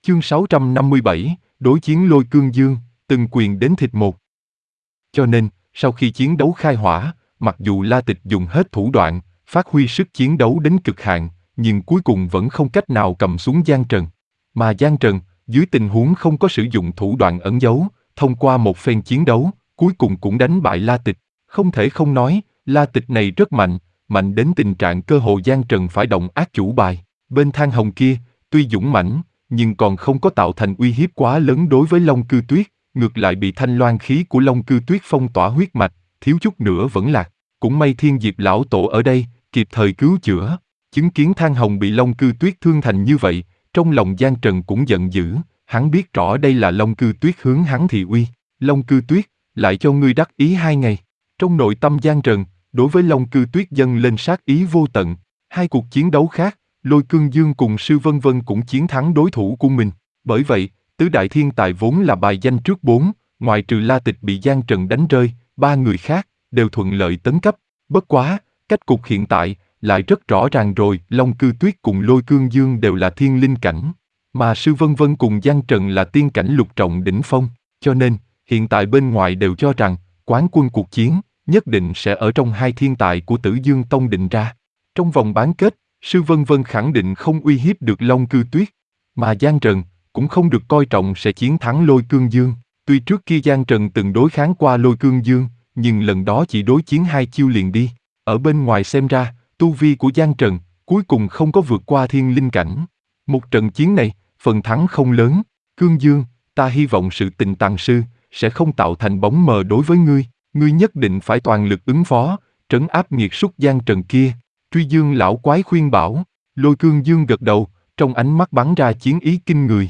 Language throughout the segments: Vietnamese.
Chương 657, đối chiến Lôi Cương Dương, từng quyền đến thịt một. Cho nên, sau khi chiến đấu khai hỏa, mặc dù La Tịch dùng hết thủ đoạn, phát huy sức chiến đấu đến cực hạn, nhưng cuối cùng vẫn không cách nào cầm xuống Giang Trần. Mà Giang Trần, dưới tình huống không có sử dụng thủ đoạn ẩn giấu, thông qua một phen chiến đấu, cuối cùng cũng đánh bại La Tịch. Không thể không nói, La Tịch này rất mạnh, mạnh đến tình trạng cơ hồ Giang Trần phải động ác chủ bài. Bên Thang Hồng kia, tuy dũng mãnh, nhưng còn không có tạo thành uy hiếp quá lớn đối với Long Cư Tuyết, ngược lại bị thanh loan khí của Long Cư Tuyết phong tỏa huyết mạch, thiếu chút nữa vẫn lạc. Cũng may Thiên Diệp lão tổ ở đây, kịp thời cứu chữa. Chứng kiến Thang Hồng bị Long Cư Tuyết thương thành như vậy, trong lòng Giang Trần cũng giận dữ, hắn biết rõ đây là Long Cư Tuyết hướng hắn thị uy. Long Cư Tuyết, lại cho ngươi đắc ý 2 ngày. Trong nội tâm Giang Trần, đối với Long Cư Tuyết dâng lên sát ý vô tận. Hai cuộc chiến đấu khác, Lôi Cương Dương cùng Sư Vân Vân cũng chiến thắng đối thủ của mình. Bởi vậy, tứ đại thiên tài vốn là bài danh trước 4, ngoài trừ La Tịch bị Giang Trần đánh rơi, 3 người khác đều thuận lợi tấn cấp. Bất quá, cách cục hiện tại lại rất rõ ràng rồi, Long Cư Tuyết cùng Lôi Cương Dương đều là thiên linh cảnh, mà Sư Vân Vân cùng Giang Trần là tiên cảnh lục trọng đỉnh phong, cho nên hiện tại bên ngoài đều cho rằng quán quân cuộc chiến nhất định sẽ ở trong hai thiên tài của Tử Dương Tông định ra. Trong vòng bán kết, Sư Vân Vân khẳng định không uy hiếp được Long Cư Tuyết, mà Giang Trần cũng không được coi trọng sẽ chiến thắng Lôi Cương Dương. Tuy trước kia Giang Trần từng đối kháng qua Lôi Cương Dương, nhưng lần đó chỉ đối chiến 2 chiêu liền đi. Ở bên ngoài xem ra, tu vi của Giang Trần cuối cùng không có vượt qua thiên linh cảnh. Một trận chiến này, phần thắng không lớn. Cương Dương, ta hy vọng sự tình tàng sư sẽ không tạo thành bóng mờ đối với ngươi. Ngươi nhất định phải toàn lực ứng phó, trấn áp nghiệt súc Giang Trần kia. Truy Dương lão quái khuyên bảo. Lôi Cương Dương gật đầu, trong ánh mắt bắn ra chiến ý kinh người.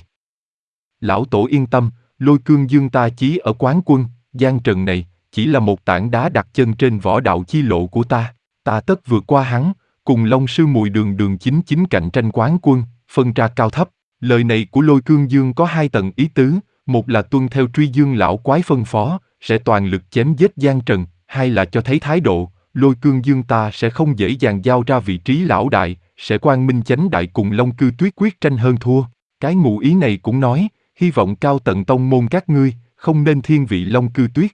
Lão tổ yên tâm, Lôi Cương Dương ta chí ở quán quân, Giang Trần này chỉ là một tảng đá đặt chân trên võ đạo chi lộ của ta. Ta tất vượt qua hắn, cùng Long Sư Mùi đường chính cạnh tranh quán quân, phân ra cao thấp. Lời này của Lôi Cương Dương có 2 tầng ý tứ, một là tuân theo Truy Dương lão quái phân phó, sẽ toàn lực chém giết Giang Trần, hai là cho thấy thái độ, Lôi Cương Dương ta sẽ không dễ dàng giao ra vị trí lão đại, sẽ quang minh chánh đại cùng Long Cư Tuyết quyết tranh hơn thua. Cái ngụ ý này cũng nói, hy vọng cao tận tông môn các ngươi, không nên thiên vị Long Cư Tuyết.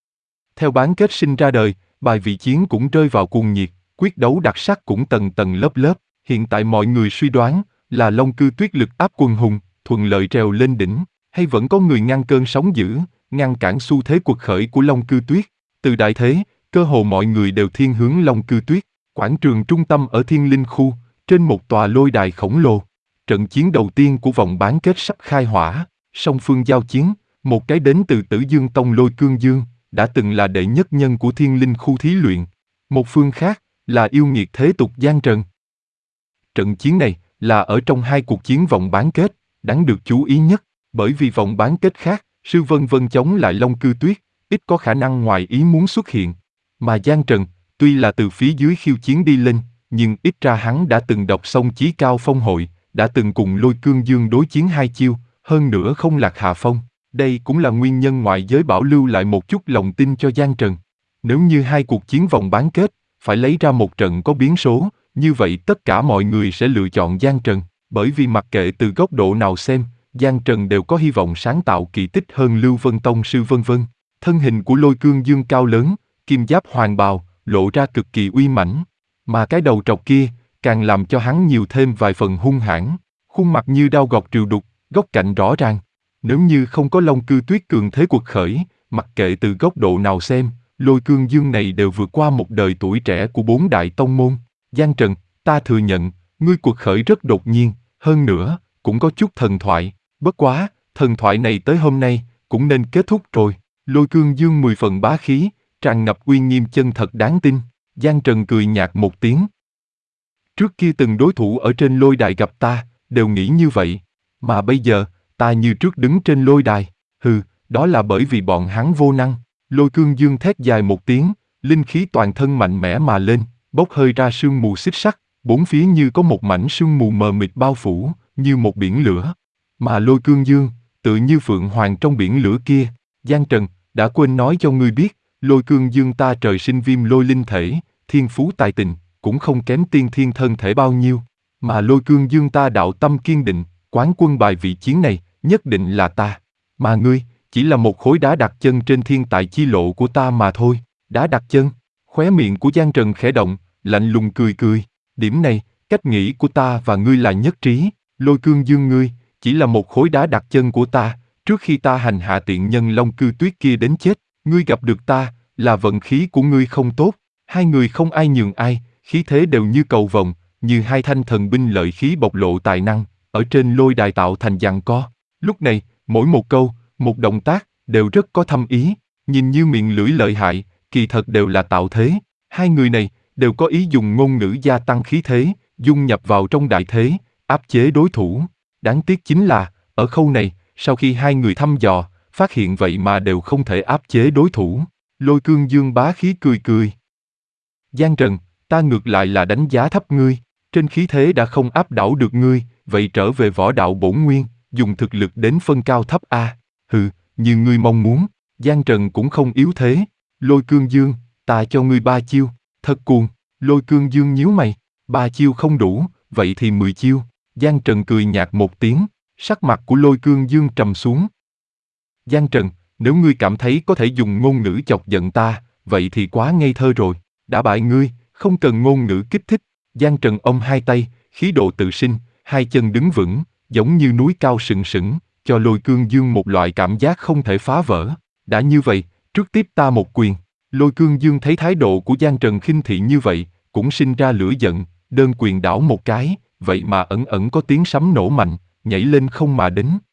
Theo bán kết sinh ra đời, bài vị chiến cũng rơi vào cuồng nhiệt, quyết đấu đặc sắc cũng tầng tầng lớp lớp. Hiện tại mọi người suy đoán là Long Cư Tuyết lực áp quần hùng, thuận lợi trèo lên đỉnh, hay vẫn có người ngăn cơn sóng dữ, ngăn cản xu thế quật khởi của Long Cư Tuyết. Từ đại thế, cơ hồ mọi người đều thiên hướng Long Cư Tuyết. Quảng trường trung tâm ở Thiên Linh Khu, trên một tòa lôi đài khổng lồ. Trận chiến đầu tiên của vòng bán kết sắp khai hỏa, song phương giao chiến, một cái đến từ Tử Dương Tông Lôi Cương Dương, đã từng là đệ nhất nhân của Thiên Linh Khu thí luyện. Một phương khác là yêu nghiệt thế tục Giang Trần. Trận chiến này là ở trong 2 cuộc chiến vòng bán kết, đáng được chú ý nhất, bởi vì vòng bán kết khác, Sư Vân Vân chống lại Long Cư Tuyết, ít có khả năng ngoài ý muốn xuất hiện. Mà Giang Trần, tuy là từ phía dưới khiêu chiến đi lên, nhưng ít ra hắn đã từng đọc xong Chí Cao Phong Hội, đã từng cùng Lôi Cương Dương đối chiến 2 chiêu, hơn nữa không lạc hạ phong. Đây cũng là nguyên nhân ngoại giới bảo lưu lại một chút lòng tin cho Giang Trần. Nếu như 2 cuộc chiến vòng bán kết, phải lấy ra một trận có biến số, như vậy tất cả mọi người sẽ lựa chọn Giang Trần, bởi vì mặc kệ từ góc độ nào xem, Giang Trần đều có hy vọng sáng tạo kỳ tích hơn Lưu Vân Tông Sư Vân Vân. Thân hình của Lôi Cương Dương cao lớn, kim giáp hoàng bào, lộ ra cực kỳ uy mãnh, mà cái đầu trọc kia càng làm cho hắn nhiều thêm vài phần hung hãn, khuôn mặt như đao gọt rìu đục, góc cạnh rõ ràng. Nếu như không có Long Cư Tuyết cường thế quật khởi, mặc kệ từ góc độ nào xem, Lôi Cương Dương này đều vượt qua một đời tuổi trẻ của 4 đại tông môn. Giang Trần, ta thừa nhận, ngươi quật khởi rất đột nhiên, hơn nữa, cũng có chút thần thoại. Bất quá, thần thoại này tới hôm nay, cũng nên kết thúc rồi. Lôi Cương Dương 10 phần bá khí, tràn ngập uy nghiêm chân thật đáng tin. Giang Trần cười nhạt một tiếng. Trước kia từng đối thủ ở trên lôi đài gặp ta, đều nghĩ như vậy. Mà bây giờ, ta như trước đứng trên lôi đài. Hừ, đó là bởi vì bọn hắn vô năng. Lôi Cương Dương thét dài một tiếng, linh khí toàn thân mạnh mẽ mà lên, bốc hơi ra sương mù xích sắt, bốn phía như có một mảnh sương mù mờ mịt bao phủ, như một biển lửa. Mà Lôi Cương Dương, tự như phượng hoàng trong biển lửa kia. Giang Trần, đã quên nói cho ngươi biết, Lôi Cương Dương ta trời sinh viêm lôi linh thể, thiên phú tài tình, cũng không kém tiên thiên thân thể bao nhiêu. Mà Lôi Cương Dương ta đạo tâm kiên định, Quán quân bài vị chiến này, nhất định là ta. Mà ngươi, chỉ là một khối đá đặt chân trên thiên tài chi lộ của ta mà thôi. Đá đặt chân. Khóe miệng của Giang Trần khẽ động, lạnh lùng cười cười. Điểm này, cách nghĩ của ta và ngươi là nhất trí. Lôi Cương Dương ngươi, chỉ là một khối đá đặt chân của ta. Trước khi ta hành hạ tiện nhân Long Cư Tuyết kia đến chết, ngươi gặp được ta, là vận khí của ngươi không tốt. Hai người không ai nhường ai, khí thế đều như cầu vồng, như hai thanh thần binh lợi khí bộc lộ tài năng, ở trên lôi đài tạo thành giằng co. Lúc này, mỗi một câu, một động tác, đều rất có thâm ý, nhìn như miệng lưỡi lợi hại, kỳ thật đều là tạo thế. Hai người này, đều có ý dùng ngôn ngữ gia tăng khí thế, dung nhập vào trong đại thế, áp chế đối thủ. Đáng tiếc chính là, ở khâu này, sau khi hai người thăm dò, phát hiện vậy mà đều không thể áp chế đối thủ. Lôi Cương Dương bá khí cười cười. Giang Trần, ta ngược lại là đánh giá thấp ngươi, trên khí thế đã không áp đảo được ngươi, vậy trở về võ đạo bổn nguyên, dùng thực lực đến phân cao thấp a. Hừ, như ngươi mong muốn, Giang Trần cũng không yếu thế. Lôi Cương Dương, ta cho ngươi 3 chiêu, thật cuồng. Lôi Cương Dương nhíu mày, 3 chiêu không đủ, vậy thì 10 chiêu. Giang Trần cười nhạt một tiếng, sắc mặt của Lôi Cương Dương trầm xuống. Giang Trần, nếu ngươi cảm thấy có thể dùng ngôn ngữ chọc giận ta, vậy thì quá ngây thơ rồi. Đã bại ngươi, không cần ngôn ngữ kích thích. Giang Trần ôm hai tay, khí độ tự sinh, hai chân đứng vững, giống như núi cao sừng sững, cho Lôi Cương Dương một loại cảm giác không thể phá vỡ. Đã như vậy, trước tiếp ta một quyền. Lôi Cương Dương thấy thái độ của Giang Trần khinh thị như vậy, cũng sinh ra lửa giận, đơn quyền đảo một cái, vậy mà ẩn ẩn có tiếng sấm nổ mạnh, nhảy lên không mà đến.